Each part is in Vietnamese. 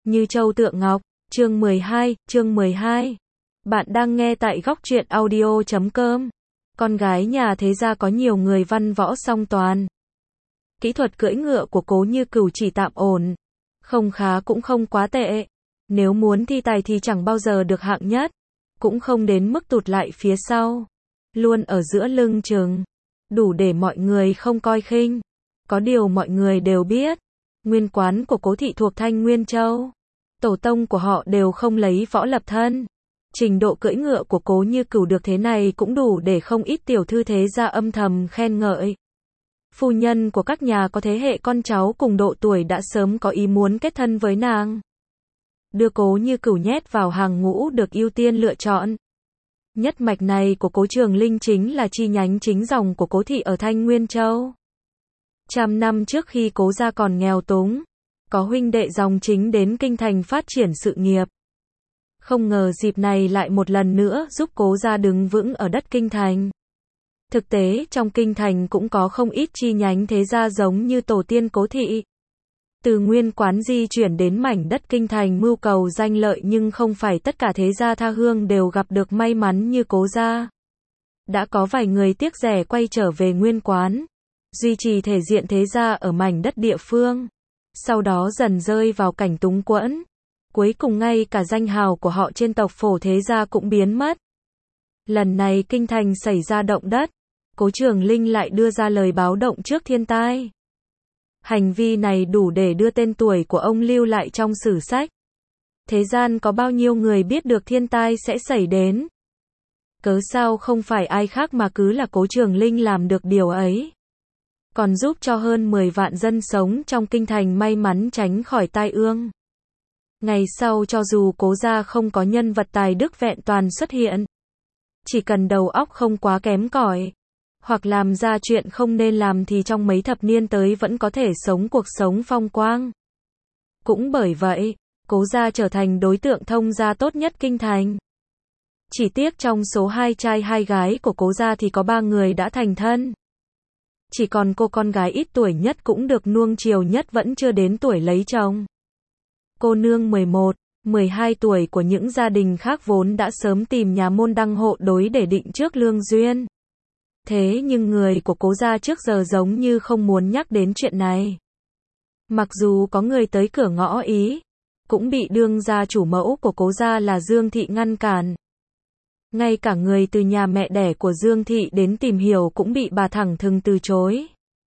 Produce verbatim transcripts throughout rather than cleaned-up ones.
Như châu tượng ngọc, chương mười hai, chương mười hai. Bạn đang nghe tại góc truyện audio chấm com. Con gái nhà thế gia có nhiều người văn võ song toàn. Kỹ thuật cưỡi ngựa của Cố Như Cửu chỉ tạm ổn. Không khá cũng không quá tệ. Nếu muốn thi tài thì chẳng bao giờ được hạng nhất. Cũng không đến mức tụt lại phía sau. Luôn ở giữa lưng chừng. Đủ để mọi người không coi khinh. Có điều mọi người đều biết. Nguyên quán của Cố thị thuộc Thanh Nguyên Châu. Tổ tông của họ đều không lấy võ lập thân. Trình độ cưỡi ngựa của Cố Như Cửu được thế này cũng đủ để không ít tiểu thư thế gia âm thầm khen ngợi. Phu nhân của các nhà có thế hệ con cháu cùng độ tuổi đã sớm có ý muốn kết thân với nàng. Đưa Cố Như Cửu nhét vào hàng ngũ được ưu tiên lựa chọn. Nhất mạch này của Cố Trường Linh chính là chi nhánh chính dòng của Cố thị ở Thanh Nguyên Châu. Trăm năm trước khi Cố gia còn nghèo túng, có huynh đệ dòng chính đến kinh thành phát triển sự nghiệp. Không ngờ dịp này lại một lần nữa giúp Cố gia đứng vững ở đất kinh thành. Thực tế trong kinh thành cũng có không ít chi nhánh thế gia giống như tổ tiên Cố thị. Từ nguyên quán di chuyển đến mảnh đất kinh thành mưu cầu danh lợi, nhưng không phải tất cả thế gia tha hương đều gặp được may mắn như Cố gia. Đã có vài người tiếc rẻ quay trở về nguyên quán, duy trì thể diện thế gia ở mảnh đất địa phương. Sau đó dần rơi vào cảnh túng quẫn. Cuối cùng ngay cả danh hào của họ trên tộc phổ thế gia cũng biến mất. Lần này kinh thành xảy ra động đất. Cố Trường Linh lại đưa ra lời báo động trước thiên tai. Hành vi này đủ để đưa tên tuổi của ông lưu lại trong sử sách. Thế gian có bao nhiêu người biết được thiên tai sẽ xảy đến. Cớ sao không phải ai khác mà cứ là Cố Trường Linh làm được điều ấy. Còn giúp cho hơn mười vạn dân sống trong kinh thành may mắn tránh khỏi tai ương. Ngày sau cho dù Cố gia không có nhân vật tài đức vẹn toàn xuất hiện, chỉ cần đầu óc không quá kém cỏi, hoặc làm ra chuyện không nên làm thì trong mấy thập niên tới vẫn có thể sống cuộc sống phong quang. Cũng bởi vậy, Cố gia trở thành đối tượng thông gia tốt nhất kinh thành. Chỉ tiếc trong số hai trai hai gái của Cố gia thì có ba người đã thành thân. Chỉ còn cô con gái ít tuổi nhất cũng được nuông chiều nhất vẫn chưa đến tuổi lấy chồng. Cô nương mười một, mười hai tuổi của những gia đình khác vốn đã sớm tìm nhà môn đăng hộ đối để định trước lương duyên. Thế nhưng người của Cố gia trước giờ giống như không muốn nhắc đến chuyện này. Mặc dù có người tới cửa ngõ ý, cũng bị đương gia chủ mẫu của Cố gia là Dương Thị ngăn cản. Ngay cả người từ nhà mẹ đẻ của Dương Thị đến tìm hiểu cũng bị bà thẳng thừng từ chối.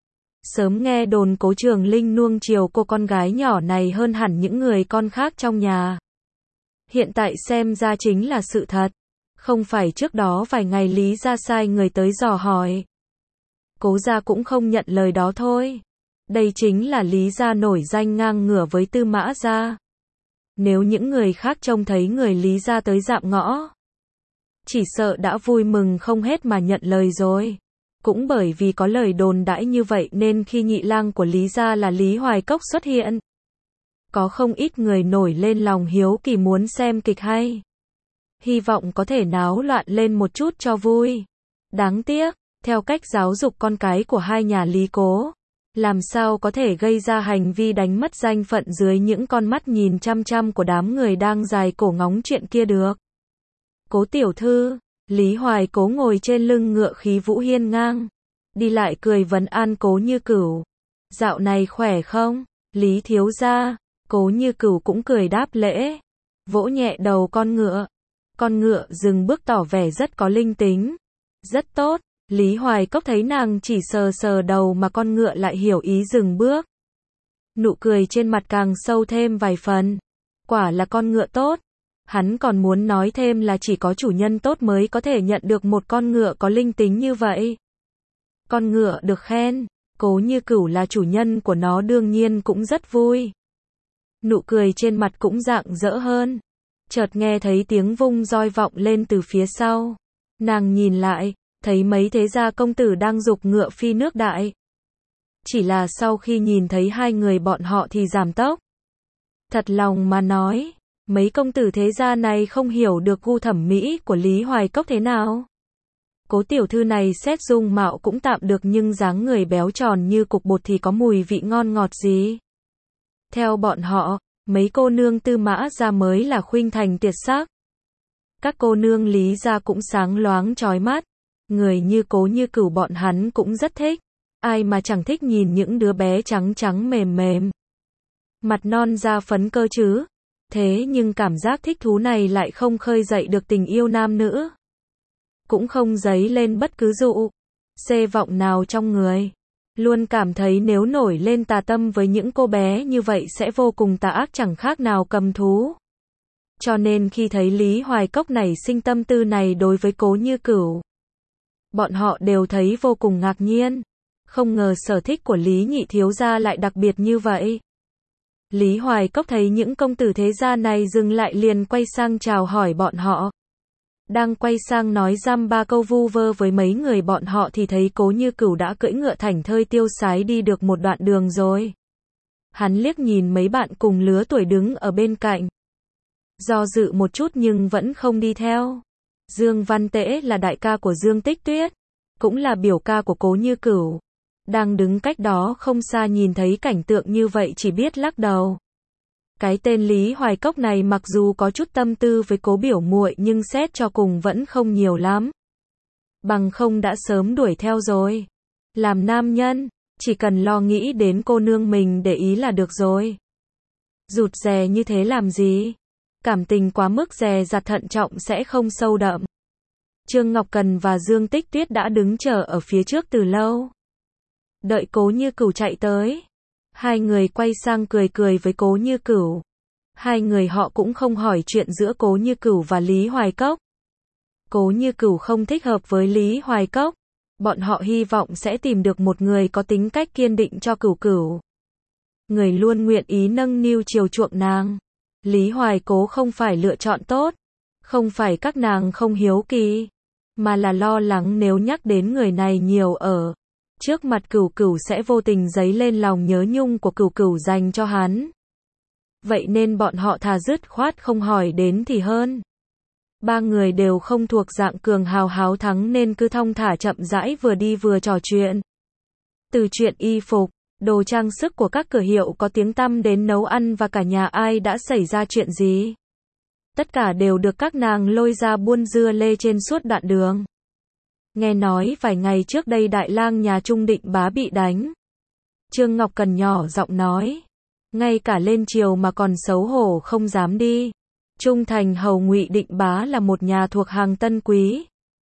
Sớm nghe đồn Cố Trường Linh nuông chiều cô con gái nhỏ này hơn hẳn những người con khác trong nhà. Hiện tại xem ra chính là sự thật. Không phải trước đó vài ngày Lý gia sai người tới dò hỏi. Cố gia cũng không nhận lời đó thôi. Đây chính là Lý gia nổi danh ngang ngửa với Tư Mã gia. Nếu những người khác trông thấy người Lý gia tới dạm ngõ, chỉ sợ đã vui mừng không hết mà nhận lời rồi. Cũng bởi vì có lời đồn đãi như vậy nên khi nhị lang của Lý gia là Lý Hoài Cốc xuất hiện, có không ít người nổi lên lòng hiếu kỳ muốn xem kịch hay. Hy vọng có thể náo loạn lên một chút cho vui. Đáng tiếc, theo cách giáo dục con cái của hai nhà Lý Cố, làm sao có thể gây ra hành vi đánh mất danh phận dưới những con mắt nhìn chăm chăm của đám người đang dài cổ ngóng chuyện kia được. Cố tiểu thư, Lý Hoài Cố ngồi trên lưng ngựa khí vũ hiên ngang, đi lại cười vấn an Cố Như Cửu. Dạo này khỏe không, Lý thiếu gia? Cố Như Cửu cũng cười đáp lễ, vỗ nhẹ đầu con ngựa. Con ngựa dừng bước tỏ vẻ rất có linh tính. Rất tốt, Lý Hoài Cốc thấy nàng chỉ sờ sờ đầu mà con ngựa lại hiểu ý dừng bước. Nụ cười trên mặt càng sâu thêm vài phần. Quả là con ngựa tốt. Hắn còn muốn nói thêm là chỉ có chủ nhân tốt mới có thể nhận được một con ngựa có linh tính như vậy. Con ngựa được khen, Cố Như Cửu là chủ nhân của nó đương nhiên cũng rất vui. Nụ cười trên mặt cũng rạng rỡ hơn. Chợt nghe thấy tiếng vung roi vọng lên từ phía sau. Nàng nhìn lại, thấy mấy thế gia công tử đang giục ngựa phi nước đại. Chỉ là sau khi nhìn thấy hai người bọn họ thì giảm tốc. Thật lòng mà nói, mấy công tử thế gia này không hiểu được gu thẩm mỹ của Lý Hoài Cốc thế nào. Cố tiểu thư này xét dung mạo cũng tạm được nhưng dáng người béo tròn như cục bột thì có mùi vị ngon ngọt gì. Theo bọn họ, Mấy cô nương Tư Mã gia mới là khuynh thành tuyệt sắc. Các cô nương Lý gia cũng sáng loáng chói mắt. Người như Cố Như Cửu bọn hắn cũng rất thích. Ai mà chẳng thích nhìn những đứa bé trắng trắng mềm mềm. Mặt non da phấn cơ chứ. Thế nhưng cảm giác thích thú này lại không khơi dậy được tình yêu nam nữ. Cũng không dấy lên bất cứ dụ, xê vọng nào trong người. Luôn cảm thấy nếu nổi lên tà tâm với những cô bé như vậy sẽ vô cùng tà ác chẳng khác nào cầm thú. Cho nên khi thấy Lý Hoài Cốc nảy sinh tâm tư này đối với Cố Như Cửu, bọn họ đều thấy vô cùng ngạc nhiên. Không ngờ sở thích của Lý nhị thiếu gia lại đặc biệt như vậy. Lý Hoài Cốc thấy những công tử thế gia này dừng lại liền quay sang chào hỏi bọn họ. Đang quay sang nói dăm ba câu vu vơ với mấy người bọn họ thì thấy Cố Như Cửu đã cưỡi ngựa thảnh thơi tiêu sái đi được một đoạn đường rồi. Hắn liếc nhìn mấy bạn cùng lứa tuổi đứng ở bên cạnh. Do dự một chút nhưng vẫn không đi theo. Dương Văn Tễ là đại ca của Dương Tích Tuyết, cũng là biểu ca của Cố Như Cửu. Đang đứng cách đó không xa nhìn thấy cảnh tượng như vậy chỉ biết lắc đầu. Cái tên Lý Hoài Cốc này mặc dù có chút tâm tư với Cố biểu muội nhưng xét cho cùng vẫn không nhiều lắm. Bằng không đã sớm đuổi theo rồi. Làm nam nhân, chỉ cần lo nghĩ đến cô nương mình để ý là được rồi. Rụt rè như thế làm gì? Cảm tình quá mức dè dặt thận trọng sẽ không sâu đậm. Trương Ngọc Cần và Dương Tích Tuyết đã đứng chờ ở phía trước từ lâu. Đợi Cố Như Cửu chạy tới. Hai người quay sang cười cười với Cố Như Cửu. Hai người họ cũng không hỏi chuyện giữa Cố Như Cửu và Lý Hoài Cốc. Cố Như Cửu không thích hợp với Lý Hoài Cốc. Bọn họ hy vọng sẽ tìm được một người có tính cách kiên định cho Cửu Cửu. Người luôn nguyện ý nâng niu chiều chuộng nàng. Lý Hoài Cố không phải lựa chọn tốt. Không phải các nàng không hiếu kỳ. Mà là lo lắng nếu nhắc đến người này nhiều ở trước mặt Cửu Cửu sẽ vô tình dấy lên lòng nhớ nhung của Cửu Cửu dành cho hắn. Vậy nên bọn họ thà dứt khoát không hỏi đến thì hơn. Ba người đều không thuộc dạng cường hào háo thắng nên cứ thong thả chậm rãi vừa đi vừa trò chuyện. Từ chuyện y phục, đồ trang sức của các cửa hiệu có tiếng tăm đến nấu ăn và cả nhà ai đã xảy ra chuyện gì. Tất cả đều được các nàng lôi ra buôn dưa lê trên suốt đoạn đường. Nghe nói vài ngày trước đây đại lang nhà Trung Định Bá bị đánh. Trương Ngọc Cần nhỏ giọng nói. Ngay cả lên triều mà còn xấu hổ không dám đi. Trung thành hầu Ngụy Định Bá là một nhà thuộc hàng tân quý.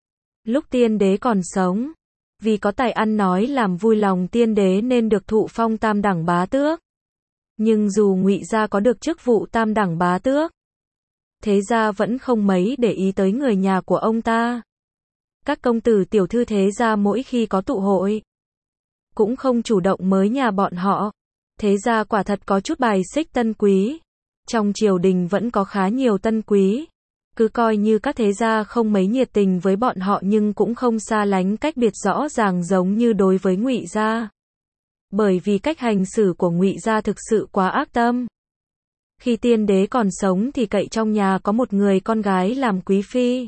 Lúc tiên đế còn sống, vì có tài ăn nói làm vui lòng tiên đế nên được thụ phong tam đẳng bá tước. Nhưng dù Ngụy gia có được chức vụ tam đẳng bá tước, thế gia vẫn không mấy để ý tới người nhà của ông ta. Các công tử tiểu thư thế gia mỗi khi có tụ hội, cũng không chủ động mới nhà bọn họ. Thế gia quả thật có chút bài xích tân quý. Trong triều đình vẫn có khá nhiều tân quý. Cứ coi như các thế gia không mấy nhiệt tình với bọn họ nhưng cũng không xa lánh cách biệt rõ ràng giống như đối với Ngụy gia. Bởi vì cách hành xử của Ngụy gia thực sự quá ác tâm. Khi tiên đế còn sống thì cậy trong nhà có một người con gái làm quý phi.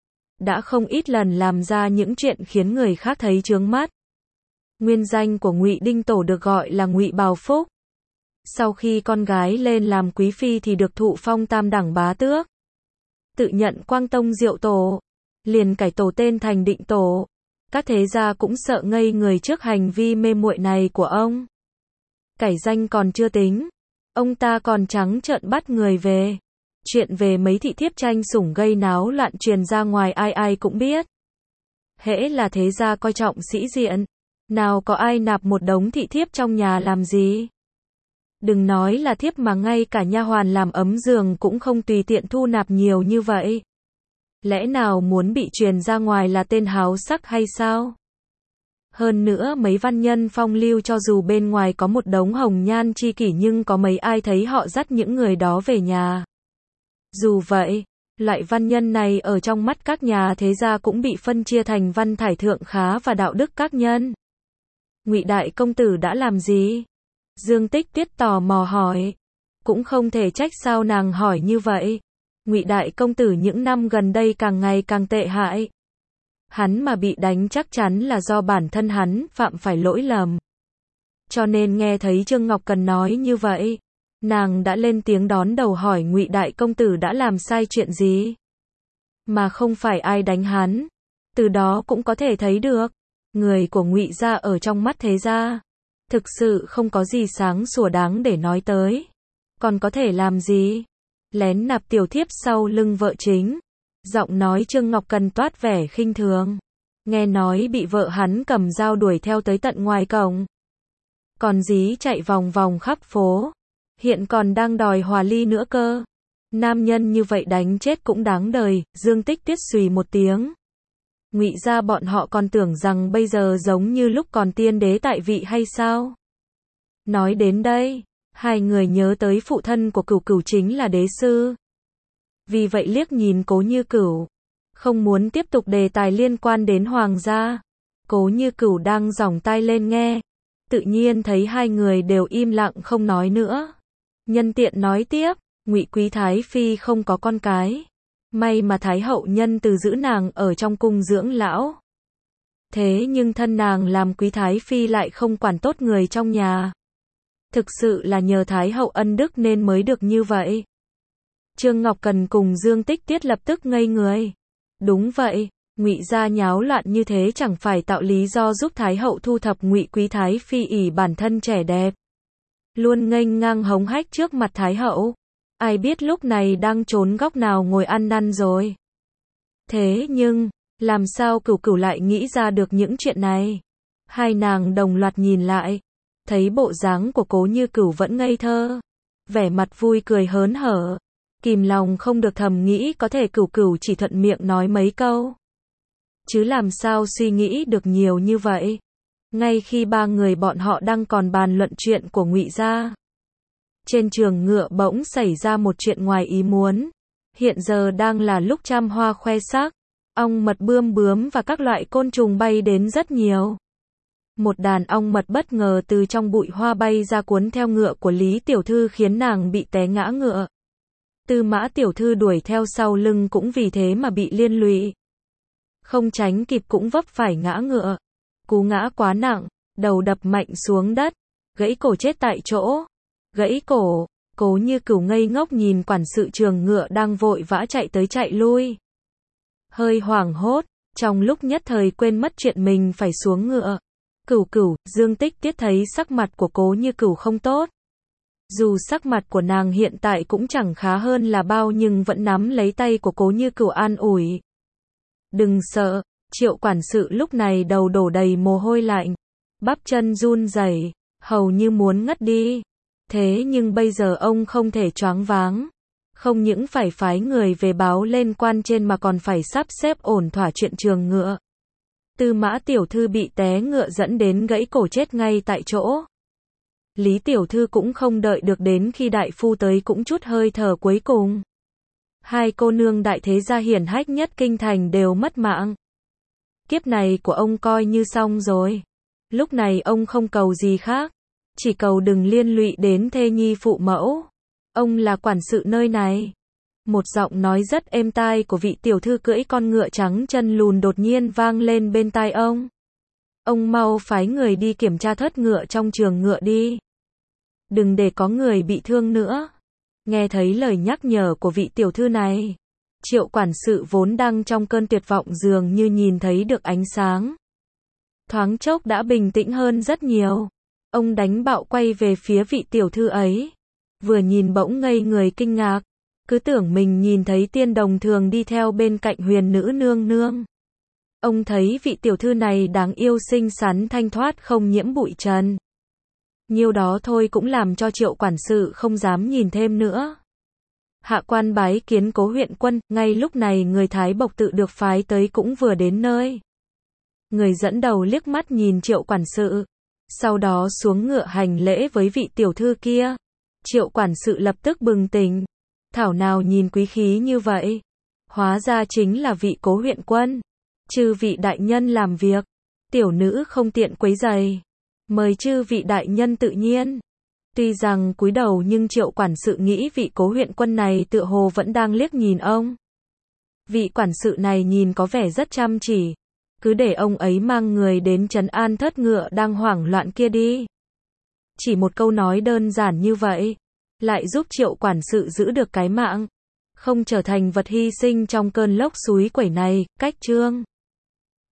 Đã không ít lần làm ra những chuyện khiến người khác thấy chướng mắt. Nguyên danh của Ngụy Đinh Tổ được gọi là Ngụy Bào Phúc. Sau khi con gái lên làm quý phi thì được thụ phong tam đẳng bá tước. Tự nhận Quang Tông Diệu Tổ, liền cải tổ tên thành Định Tổ. Các thế gia cũng sợ ngây người trước hành vi mê muội này của ông. Cải danh còn chưa tính, ông ta còn trắng trợn bắt người về. Chuyện về mấy thị thiếp tranh sủng gây náo loạn truyền ra ngoài ai ai cũng biết. Hễ là thế gia coi trọng sĩ diện, nào có ai nạp một đống thị thiếp trong nhà làm gì. Đừng nói là thiếp mà ngay cả nha hoàn làm ấm giường cũng không tùy tiện thu nạp nhiều như vậy. Lẽ nào muốn bị truyền ra ngoài là tên háo sắc hay sao? Hơn nữa mấy văn nhân phong lưu cho dù bên ngoài có một đống hồng nhan chi kỷ nhưng có mấy ai thấy họ dắt những người đó về nhà. Dù vậy, loại văn nhân này ở trong mắt các nhà thế gia cũng bị phân chia thành văn thải thượng khá và đạo đức các nhân. Ngụy đại công tử đã làm gì? Dương Tích Tuyết tò mò hỏi. Cũng không thể trách sao nàng hỏi như vậy. Ngụy đại công tử những năm gần đây càng ngày càng tệ hại. Hắn mà bị đánh chắc chắn là do bản thân hắn phạm phải lỗi lầm. Cho nên nghe thấy Trương Ngọc Cần nói như vậy, Nàng đã lên tiếng đón đầu hỏi Ngụy đại công tử đã làm sai chuyện gì, mà không phải ai đánh hắn. Từ đó cũng có thể thấy được, người của Ngụy gia ở trong mắt thế gia, thực sự không có gì sáng sủa đáng để nói tới. Còn có thể làm gì? Lén nạp tiểu thiếp sau lưng vợ chính. Giọng nói Trương Ngọc Cần toát vẻ khinh thường. Nghe nói bị vợ hắn cầm dao đuổi theo tới tận ngoài cổng. Còn dí chạy vòng vòng khắp phố. Hiện còn đang đòi hòa ly nữa cơ. Nam nhân như vậy đánh chết cũng đáng đời. Dương Tích Tuyết xùy một tiếng. Ngụy gia bọn họ còn tưởng rằng bây giờ giống như lúc còn tiên đế tại vị hay sao? Nói đến đây, hai người nhớ tới phụ thân của Cửu Cửu chính là đế sư. Vì vậy liếc nhìn Cố Như Cửu, không muốn tiếp tục đề tài liên quan đến hoàng gia. Cố Như Cửu đang giỏng tai lên nghe, tự nhiên thấy hai người đều im lặng không nói nữa. Nhân tiện nói tiếp, Ngụy Quý Thái Phi không có con cái. May mà Thái hậu nhân từ giữ nàng ở trong cung dưỡng lão. Thế nhưng thân nàng làm Quý Thái Phi lại không quản tốt người trong nhà. Thực sự là nhờ Thái hậu ân đức nên mới được như vậy. Trương Ngọc Cần cùng Dương Tích Tuyết lập tức ngây người. Đúng vậy, Ngụy gia nháo loạn như thế chẳng phải tạo lý do giúp Thái hậu thu thập Ngụy Quý Thái Phi ỷ bản thân trẻ đẹp, luôn nghênh ngang hống hách trước mặt Thái hậu. Ai biết lúc này đang trốn góc nào ngồi ăn năn rồi. Thế nhưng, làm sao Cửu Cửu lại nghĩ ra được những chuyện này? Hai nàng đồng loạt nhìn lại, thấy bộ dáng của Cố Như Cửu vẫn ngây thơ, vẻ mặt vui cười hớn hở, kìm lòng không được thầm nghĩ có thể Cửu Cửu chỉ thuận miệng nói mấy câu, chứ làm sao suy nghĩ được nhiều như vậy. Ngay khi ba người bọn họ đang còn bàn luận chuyện của Ngụy gia, trên trường ngựa bỗng xảy ra một chuyện ngoài ý muốn. Hiện giờ đang là lúc trăm hoa khoe sắc, ong mật bươm bướm và các loại côn trùng bay đến rất nhiều. Một đàn ong mật bất ngờ từ trong bụi hoa bay ra cuốn theo ngựa của Lý Tiểu Thư khiến nàng bị té ngã ngựa. Tư Mã Tiểu Thư đuổi theo sau lưng cũng vì thế mà bị liên lụy. Không tránh kịp cũng vấp phải ngã ngựa. Cú ngã quá nặng, đầu đập mạnh xuống đất, gãy cổ chết tại chỗ. Gãy cổ, Cố Như Cửu ngây ngốc nhìn quản sự trường ngựa đang vội vã chạy tới chạy lui. Hơi hoảng hốt, trong lúc nhất thời quên mất chuyện mình phải xuống ngựa. Cửu Cửu, Dương Tích Tuyết thấy sắc mặt của Cố Như Cửu không tốt. Dù sắc mặt của nàng hiện tại cũng chẳng khá hơn là bao nhưng vẫn nắm lấy tay của Cố Như Cửu an ủi. Đừng sợ, Triệu quản sự lúc này đầu đổ đầy mồ hôi lạnh, bắp chân run rẩy, hầu như muốn ngất đi. Thế nhưng bây giờ ông không thể choáng váng, không những phải phái người về báo lên quan trên mà còn phải sắp xếp ổn thỏa chuyện trường ngựa. Tư Mã Tiểu Thư bị té ngựa dẫn đến gãy cổ chết ngay tại chỗ. Lý Tiểu Thư cũng không đợi được đến khi đại phu tới cũng chút hơi thở cuối cùng. Hai cô nương đại thế gia hiển hách nhất kinh thành đều mất mạng. Kiếp này của ông coi như xong rồi. Lúc này ông không cầu gì khác, chỉ cầu đừng liên lụy đến thê nhi phụ mẫu. Ông là quản sự nơi này. Một giọng nói rất êm tai của vị tiểu thư cưỡi con ngựa trắng chân lùn đột nhiên vang lên bên tai ông. Ông mau phái người đi kiểm tra thớt ngựa trong trường ngựa đi. Đừng để có người bị thương nữa. Nghe thấy lời nhắc nhở của vị tiểu thư này, Triệu quản sự vốn đang trong cơn tuyệt vọng dường như nhìn thấy được ánh sáng. Thoáng chốc đã bình tĩnh hơn rất nhiều. Ông đánh bạo quay về phía vị tiểu thư ấy. Vừa nhìn bỗng ngây người kinh ngạc. Cứ tưởng mình nhìn thấy tiên đồng thường đi theo bên cạnh huyền nữ nương nương. Ông thấy vị tiểu thư này đáng yêu xinh xắn thanh thoát không nhiễm bụi trần. Nhiêu đó thôi cũng làm cho Triệu quản sự không dám nhìn thêm nữa. Hạ quan bái kiến Cố huyện quân, ngay lúc này người Thái Bộc tự được phái tới cũng vừa đến nơi. Người dẫn đầu liếc mắt nhìn Triệu quản sự, sau đó xuống ngựa hành lễ với vị tiểu thư kia. Triệu quản sự lập tức bừng tỉnh. Thảo nào nhìn quý khí như vậy. Hóa ra chính là vị Cố huyện quân. Chư vị đại nhân làm việc. Tiểu nữ không tiện quấy rầy. Mời chư vị đại nhân tự nhiên. Tuy rằng cúi đầu nhưng Triệu quản sự nghĩ vị Cố huyện quân này tựa hồ vẫn đang liếc nhìn ông. Vị quản sự này nhìn có vẻ rất chăm chỉ. Cứ để ông ấy mang người đến trấn an thớt ngựa đang hoảng loạn kia đi. Chỉ một câu nói đơn giản như vậy, lại giúp Triệu quản sự giữ được cái mạng, không trở thành vật hy sinh trong cơn lốc xúi quẩy này. Cách chương